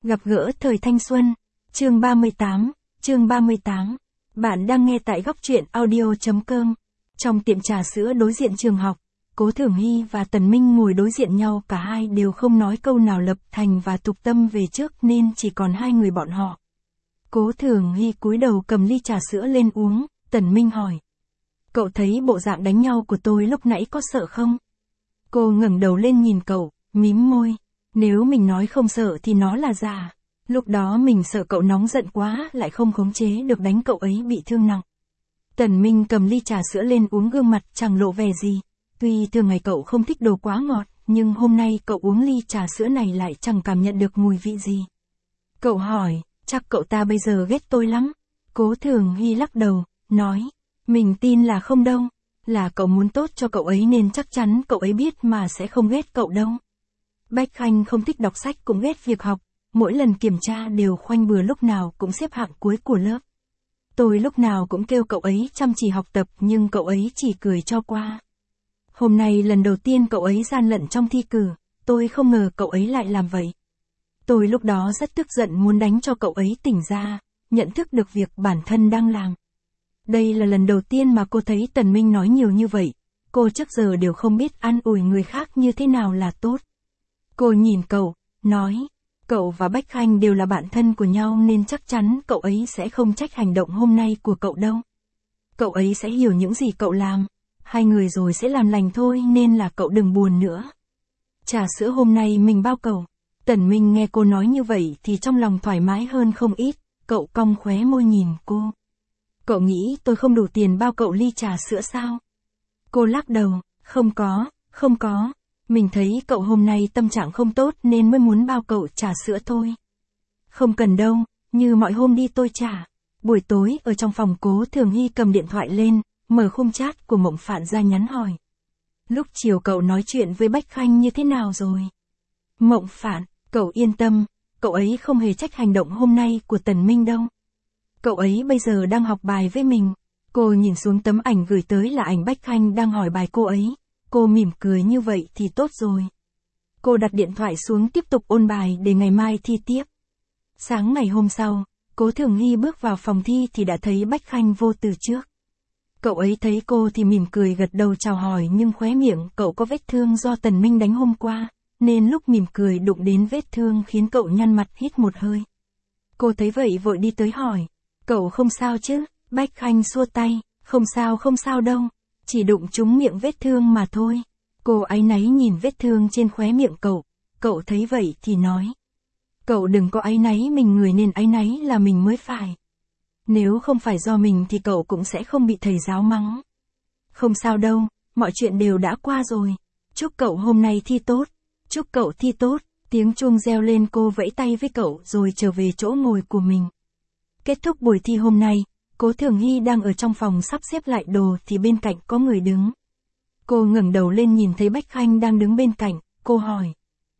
Gặp gỡ thời thanh xuân. Chương 38. Bạn đang nghe tại góc truyện audio.com. Trong tiệm trà sữa đối diện trường học, Cố Thường Hy và Tần Minh ngồi đối diện nhau, cả hai đều không nói câu nào, Lập Thành và Tục Tâm về trước nên chỉ còn hai người bọn họ. Cố Thường Hy cúi đầu cầm ly trà sữa lên uống, Tần Minh hỏi. Cậu thấy bộ dạng đánh nhau của tôi lúc nãy có sợ không? Cô ngẩng đầu lên nhìn cậu, mím môi. Nếu mình nói không sợ thì nó là giả. Lúc đó mình sợ cậu nóng giận quá, lại không khống chế được đánh cậu ấy bị thương nặng. Tần Minh cầm ly trà sữa lên uống, gương mặt chẳng lộ vẻ gì. Tuy thường ngày cậu không thích đồ quá ngọt, nhưng hôm nay cậu uống ly trà sữa này lại chẳng cảm nhận được mùi vị gì. Cậu hỏi, chắc cậu ta bây giờ ghét tôi lắm. Cố Thường Hy lắc đầu, nói, mình tin là không đâu. Là cậu muốn tốt cho cậu ấy nên chắc chắn cậu ấy biết mà sẽ không ghét cậu đâu. Bách Khanh không thích đọc sách cũng ghét việc học, mỗi lần kiểm tra đều khoanh bừa, lúc nào cũng xếp hạng cuối của lớp. Tôi lúc nào cũng kêu cậu ấy chăm chỉ học tập nhưng cậu ấy chỉ cười cho qua. Hôm nay lần đầu tiên cậu ấy gian lận trong thi cử, tôi không ngờ cậu ấy lại làm vậy. Tôi lúc đó rất tức giận, muốn đánh cho cậu ấy tỉnh ra, nhận thức được việc bản thân đang làm. Đây là lần đầu tiên mà cô thấy Tần Minh nói nhiều như vậy, cô trước giờ đều không biết an ủi người khác như thế nào là tốt. Cô nhìn cậu, nói, cậu và Bách Khanh đều là bạn thân của nhau nên chắc chắn cậu ấy sẽ không trách hành động hôm nay của cậu đâu. Cậu ấy sẽ hiểu những gì cậu làm, hai người rồi sẽ làm lành thôi, nên là cậu đừng buồn nữa. Trà sữa hôm nay mình bao cậu. Tần Minh nghe cô nói như vậy thì trong lòng thoải mái hơn không ít, cậu cong khóe môi nhìn cô. Cậu nghĩ tôi không đủ tiền bao cậu ly trà sữa sao? Cô lắc đầu, không có. Mình thấy cậu hôm nay tâm trạng không tốt nên mới muốn bao cậu trà sữa thôi. Không cần đâu, như mọi hôm đi tôi trả. Buổi tối ở trong phòng, Cố Thường Hy cầm điện thoại lên, mở khung chat của Mộng Phạn ra nhắn hỏi. Lúc chiều cậu nói chuyện với Bách Khanh như thế nào rồi? Mộng Phạn, cậu yên tâm, cậu ấy không hề trách hành động hôm nay của Tần Minh đâu. Cậu ấy bây giờ đang học bài với mình. Cô nhìn xuống tấm ảnh gửi tới là ảnh Bách Khanh đang hỏi bài cô ấy. Cô mỉm cười, như vậy thì tốt rồi. Cô đặt điện thoại xuống tiếp tục ôn bài để ngày mai thi tiếp. Sáng ngày hôm sau, Cố Thường Hy bước vào phòng thi thì đã thấy Bách Khanh vô từ trước. Cậu ấy thấy cô thì mỉm cười gật đầu chào hỏi, nhưng khóe miệng cậu có vết thương do Tần Minh đánh hôm qua, nên lúc mỉm cười đụng đến vết thương khiến cậu nhăn mặt hít một hơi. Cô thấy vậy vội đi tới hỏi, cậu không sao chứ? Bách Khanh xua tay, không sao đâu. Chỉ đụng trúng miệng vết thương mà thôi. Cô áy náy nhìn vết thương trên khóe miệng cậu thấy vậy thì nói. Cậu đừng có áy náy mình, người nên áy náy là mình mới phải. Nếu không phải do mình thì cậu cũng sẽ không bị thầy giáo mắng. Không sao đâu, mọi chuyện đều đã qua rồi. Chúc cậu hôm nay thi tốt. Chúc cậu thi tốt. Tiếng chuông reo lên, cô vẫy tay với cậu rồi trở về chỗ ngồi của mình. Kết thúc buổi thi hôm nay, Cố Thường Hy đang ở trong phòng sắp xếp lại đồ thì bên cạnh có người đứng. Cô ngẩng đầu lên nhìn thấy Bách Khanh đang đứng bên cạnh, cô hỏi.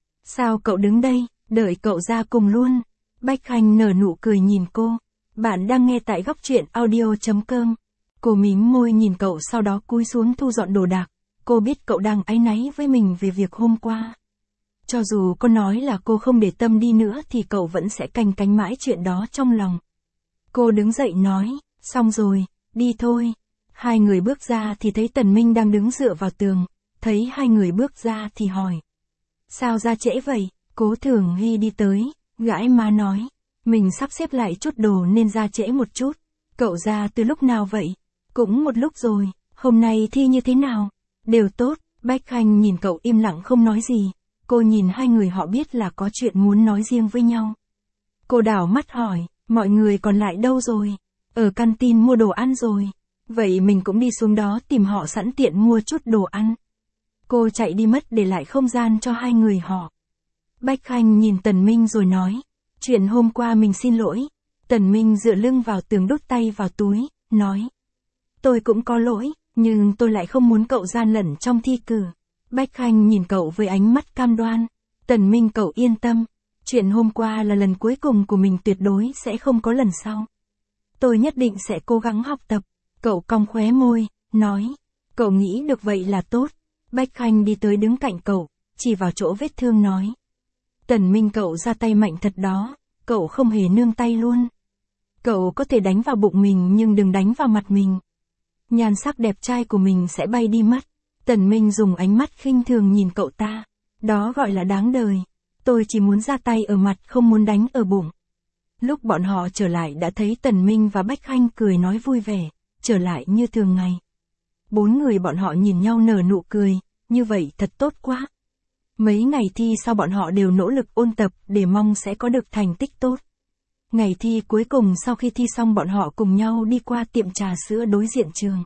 Sao cậu đứng đây, đợi cậu ra cùng luôn. Bách Khanh nở nụ cười nhìn cô. Bạn đang nghe tại góc truyện audio.com. Cô mím môi nhìn cậu, sau đó cúi xuống thu dọn đồ đạc. Cô biết cậu đang áy náy với mình về việc hôm qua. Cho dù cô nói là cô không để tâm đi nữa thì cậu vẫn sẽ canh cánh mãi chuyện đó trong lòng. Cô đứng dậy nói. Xong rồi, đi thôi. Hai người bước ra thì thấy Tần Minh đang đứng dựa vào tường. Thấy hai người bước ra thì hỏi. Sao ra trễ vậy? Cố Thường Hy đi tới, gãi má nói. Mình sắp xếp lại chút đồ nên ra trễ một chút. Cậu ra từ lúc nào vậy? Cũng một lúc rồi. Hôm nay thi như thế nào? Đều tốt. Bách Khanh nhìn cậu im lặng không nói gì. Cô nhìn hai người, họ biết là có chuyện muốn nói riêng với nhau. Cô đảo mắt hỏi, mọi người còn lại đâu rồi? Ở canteen mua đồ ăn rồi. Vậy mình cũng đi xuống đó tìm họ, sẵn tiện mua chút đồ ăn. Cô chạy đi mất để lại không gian cho hai người họ. Bách Khanh nhìn Tần Minh rồi nói. Chuyện hôm qua mình xin lỗi. Tần Minh dựa lưng vào tường, đút tay vào túi, nói. Tôi cũng có lỗi, nhưng tôi lại không muốn cậu gian lận trong thi cử. Bách Khanh nhìn cậu với ánh mắt cam đoan. Tần Minh, cậu yên tâm. Chuyện hôm qua là lần cuối cùng của mình, tuyệt đối sẽ không có lần sau. Tôi nhất định sẽ cố gắng học tập. Cậu cong khóe môi, nói. Cậu nghĩ được vậy là tốt. Bách Khanh đi tới đứng cạnh cậu, chỉ vào chỗ vết thương nói. Tần Minh cậu ra tay mạnh thật đó, cậu không hề nương tay luôn. Cậu có thể đánh vào bụng mình nhưng đừng đánh vào mặt mình. Nhan sắc đẹp trai của mình sẽ bay đi mất. Tần Minh dùng ánh mắt khinh thường nhìn cậu ta. Đó gọi là đáng đời. Tôi chỉ muốn ra tay ở mặt không muốn đánh ở bụng. Lúc bọn họ trở lại đã thấy Tần Minh và Bách Khanh cười nói vui vẻ, trở lại như thường ngày. 4 người bọn họ nhìn nhau nở nụ cười, như vậy thật tốt quá. Mấy ngày thi sau bọn họ đều nỗ lực ôn tập để mong sẽ có được thành tích tốt. Ngày thi cuối cùng sau khi thi xong bọn họ cùng nhau đi qua tiệm trà sữa đối diện trường.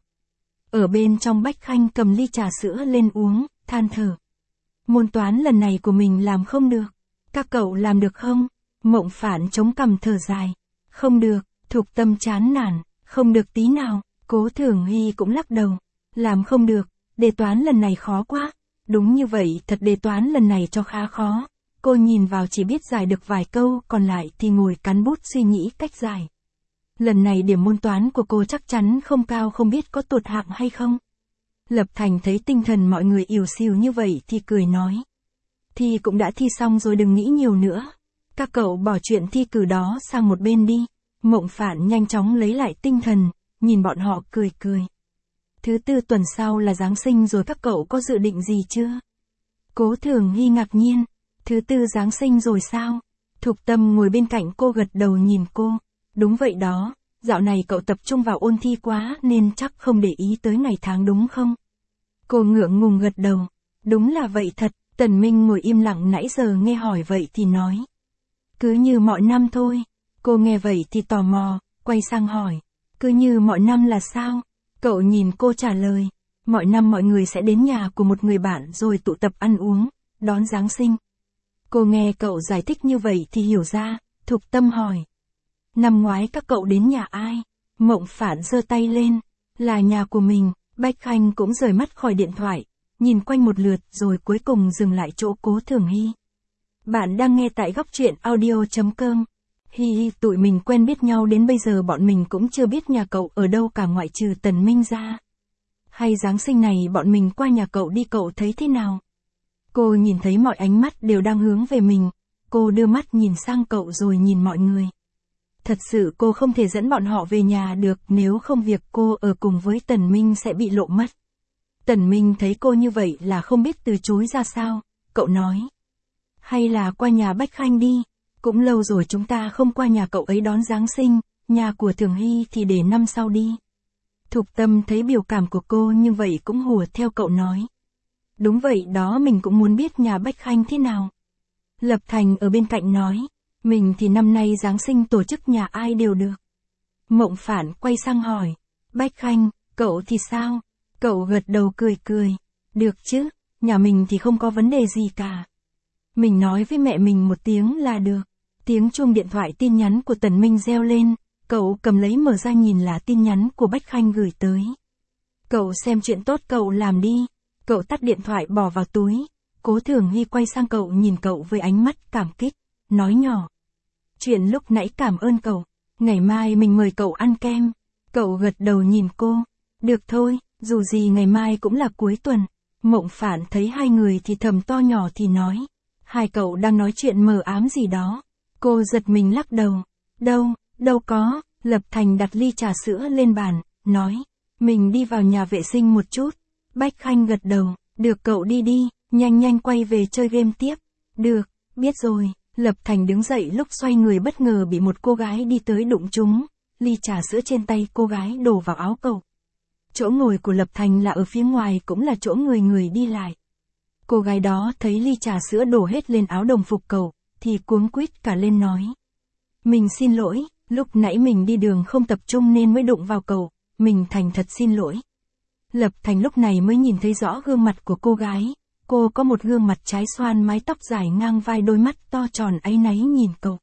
Ở bên trong Bách Khanh cầm ly trà sữa lên uống, than thở. Môn toán lần này của mình làm không được. Các cậu làm được không? Mộng Phản chống cằm thở dài. Không được, Thục Tâm chán nản, không được tí nào. Cố Thường Hy cũng lắc đầu. Làm không được, đề toán lần này khó quá. Đúng như vậy, thật đề toán lần này cho khá khó. Cô nhìn vào chỉ biết giải được vài câu, còn lại thì ngồi cắn bút suy nghĩ cách giải. Lần này điểm môn toán của cô chắc chắn không cao, không biết có tụt hạng hay không. Lập Thành thấy tinh thần mọi người ỉu xìu như vậy thì cười nói. Thi cũng đã thi xong rồi, đừng nghĩ nhiều nữa. Các cậu bỏ chuyện thi cử đó sang một bên đi. Mộng Phản nhanh chóng lấy lại tinh thần, nhìn bọn họ cười cười. Thứ tư tuần sau là Giáng sinh rồi, các cậu có dự định gì chưa? Cố Thường Hy ngạc nhiên. Thứ tư Giáng sinh rồi sao? Thục Tâm ngồi bên cạnh cô gật đầu nhìn cô. Đúng vậy đó, dạo này cậu tập trung vào ôn thi quá nên chắc không để ý tới ngày tháng đúng không? Cô ngượng ngùng gật đầu. Đúng là vậy thật. Tần Minh ngồi im lặng nãy giờ nghe hỏi vậy thì nói. Cứ như mọi năm thôi. Cô nghe vậy thì tò mò, quay sang hỏi. Cứ như mọi năm là sao? Cậu nhìn cô trả lời. Mọi năm mọi người sẽ đến nhà của một người bạn rồi tụ tập ăn uống, đón Giáng sinh. Cô nghe cậu giải thích như vậy thì hiểu ra, Thục Tâm hỏi. Năm ngoái các cậu đến nhà ai? Mộng Phản giơ tay lên. Là nhà của mình. Bách Khanh cũng rời mắt khỏi điện thoại, nhìn quanh một lượt rồi cuối cùng dừng lại chỗ Cố Thường Hy. Bạn đang nghe tại góc truyện audio.com. Hi hi, tụi mình quen biết nhau đến bây giờ bọn mình cũng chưa biết nhà cậu ở đâu cả ngoại trừ Tần Minh ra. Hay Giáng sinh này bọn mình qua nhà cậu đi, cậu thấy thế nào? Cô nhìn thấy mọi ánh mắt đều đang hướng về mình, cô đưa mắt nhìn sang cậu rồi nhìn mọi người. Thật sự cô không thể dẫn bọn họ về nhà được, nếu không việc cô ở cùng với Tần Minh sẽ bị lộ mất. Tần Minh thấy cô như vậy là không biết từ chối ra sao, cậu nói. Hay là qua nhà Bách Khanh đi, cũng lâu rồi chúng ta không qua nhà cậu ấy đón Giáng sinh, nhà của Thường Hy thì để năm sau đi. Thục Tâm thấy biểu cảm của cô như vậy cũng hùa theo cậu nói. Đúng vậy đó, mình cũng muốn biết nhà Bách Khanh thế nào. Lập Thành ở bên cạnh nói. Mình thì năm nay Giáng sinh tổ chức nhà ai đều được. Mộng Phản quay sang hỏi. Bách Khanh, cậu thì sao? Cậu gật đầu cười cười. Được chứ, nhà mình thì không có vấn đề gì cả. Mình nói với mẹ mình một tiếng là được. Tiếng chuông điện thoại tin nhắn của Tần Minh reo lên. Cậu cầm lấy mở ra nhìn là tin nhắn của Bách Khanh gửi tới. Cậu xem chuyện tốt cậu làm đi. Cậu tắt điện thoại bỏ vào túi. Cố Thường Hy quay sang cậu nhìn cậu với ánh mắt cảm kích, nói nhỏ. Chuyện lúc nãy cảm ơn cậu, ngày mai mình mời cậu ăn kem. Cậu gật đầu nhìn cô. Được thôi, dù gì ngày mai cũng là cuối tuần. Mộng Phản thấy hai người thì thầm to nhỏ thì nói. Hai cậu đang nói chuyện mờ ám gì đó. Cô giật mình lắc đầu. Đâu có. Lập Thành đặt ly trà sữa lên bàn, nói. Mình đi vào nhà vệ sinh một chút. Bách Khanh gật đầu. Được, cậu đi đi, nhanh quay về chơi game tiếp. Được, biết rồi. Lập Thành đứng dậy, lúc xoay người bất ngờ bị một cô gái đi tới đụng trúng. Ly trà sữa trên tay cô gái đổ vào áo cậu. Chỗ ngồi của Lập Thành là ở phía ngoài, cũng là chỗ người đi lại. Cô gái đó thấy ly trà sữa đổ hết lên áo đồng phục cậu, thì cuống quýt cả lên nói. Mình xin lỗi, lúc nãy mình đi đường không tập trung nên mới đụng vào cậu, mình thành thật xin lỗi. Lập Thành lúc này mới nhìn thấy rõ gương mặt của cô gái. Cô có một gương mặt trái xoan, mái tóc dài ngang vai, đôi mắt to tròn áy náy nhìn cậu.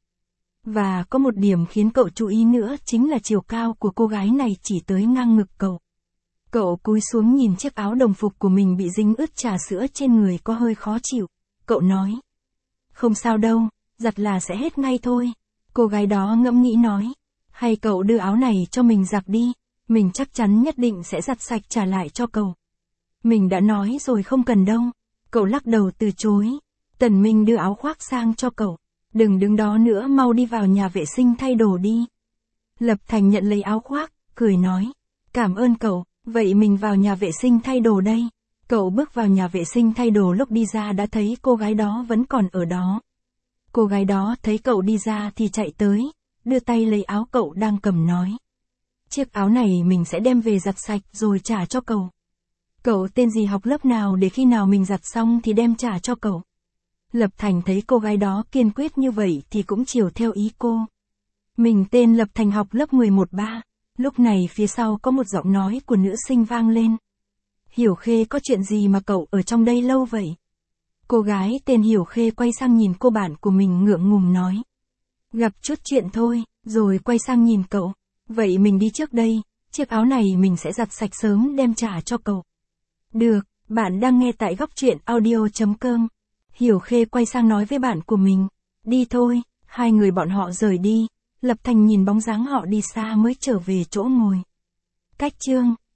Và có một điểm khiến cậu chú ý nữa chính là chiều cao của cô gái này chỉ tới ngang ngực cậu. Cậu cúi xuống nhìn chiếc áo đồng phục của mình bị dính ướt trà sữa trên người có hơi khó chịu. Cậu nói. Không sao đâu, giặt là sẽ hết ngay thôi. Cô gái đó ngẫm nghĩ nói. Hay cậu đưa áo này cho mình giặt đi, mình chắc chắn nhất định sẽ giặt sạch trả lại cho cậu. Mình đã nói rồi không cần đâu. Cậu lắc đầu từ chối. Tần Minh đưa áo khoác sang cho cậu. Đừng đứng đó nữa, mau đi vào nhà vệ sinh thay đồ đi. Lập Thành nhận lấy áo khoác, cười nói. Cảm ơn cậu, vậy mình vào nhà vệ sinh thay đồ đây. Cậu bước vào nhà vệ sinh thay đồ, lúc đi ra đã thấy cô gái đó vẫn còn ở đó. Cô gái đó thấy cậu đi ra thì chạy tới, đưa tay lấy áo cậu đang cầm nói. Chiếc áo này mình sẽ đem về giặt sạch rồi trả cho cậu. Cậu tên gì, học lớp nào, để khi nào mình giặt xong thì đem trả cho cậu. Lập Thành thấy cô gái đó kiên quyết như vậy thì cũng chiều theo ý cô. Mình tên Lập Thành, học lớp 11-3. Lúc này phía sau có một giọng nói của nữ sinh vang lên. Hiểu Khê, có chuyện gì mà cậu ở trong đây lâu vậy? Cô gái tên Hiểu Khê quay sang nhìn cô bạn của mình ngượng ngùng nói. Gặp chút chuyện thôi, rồi quay sang nhìn cậu. Vậy mình đi trước đây, chiếc áo này mình sẽ giặt sạch sớm đem trả cho cậu. Được, bạn đang nghe tại góc truyện audio.com. Hiểu Khê quay sang nói với bạn của mình. Đi thôi, hai người bọn họ rời đi. Lập Thành nhìn bóng dáng họ đi xa mới trở về chỗ ngồi. Cách chương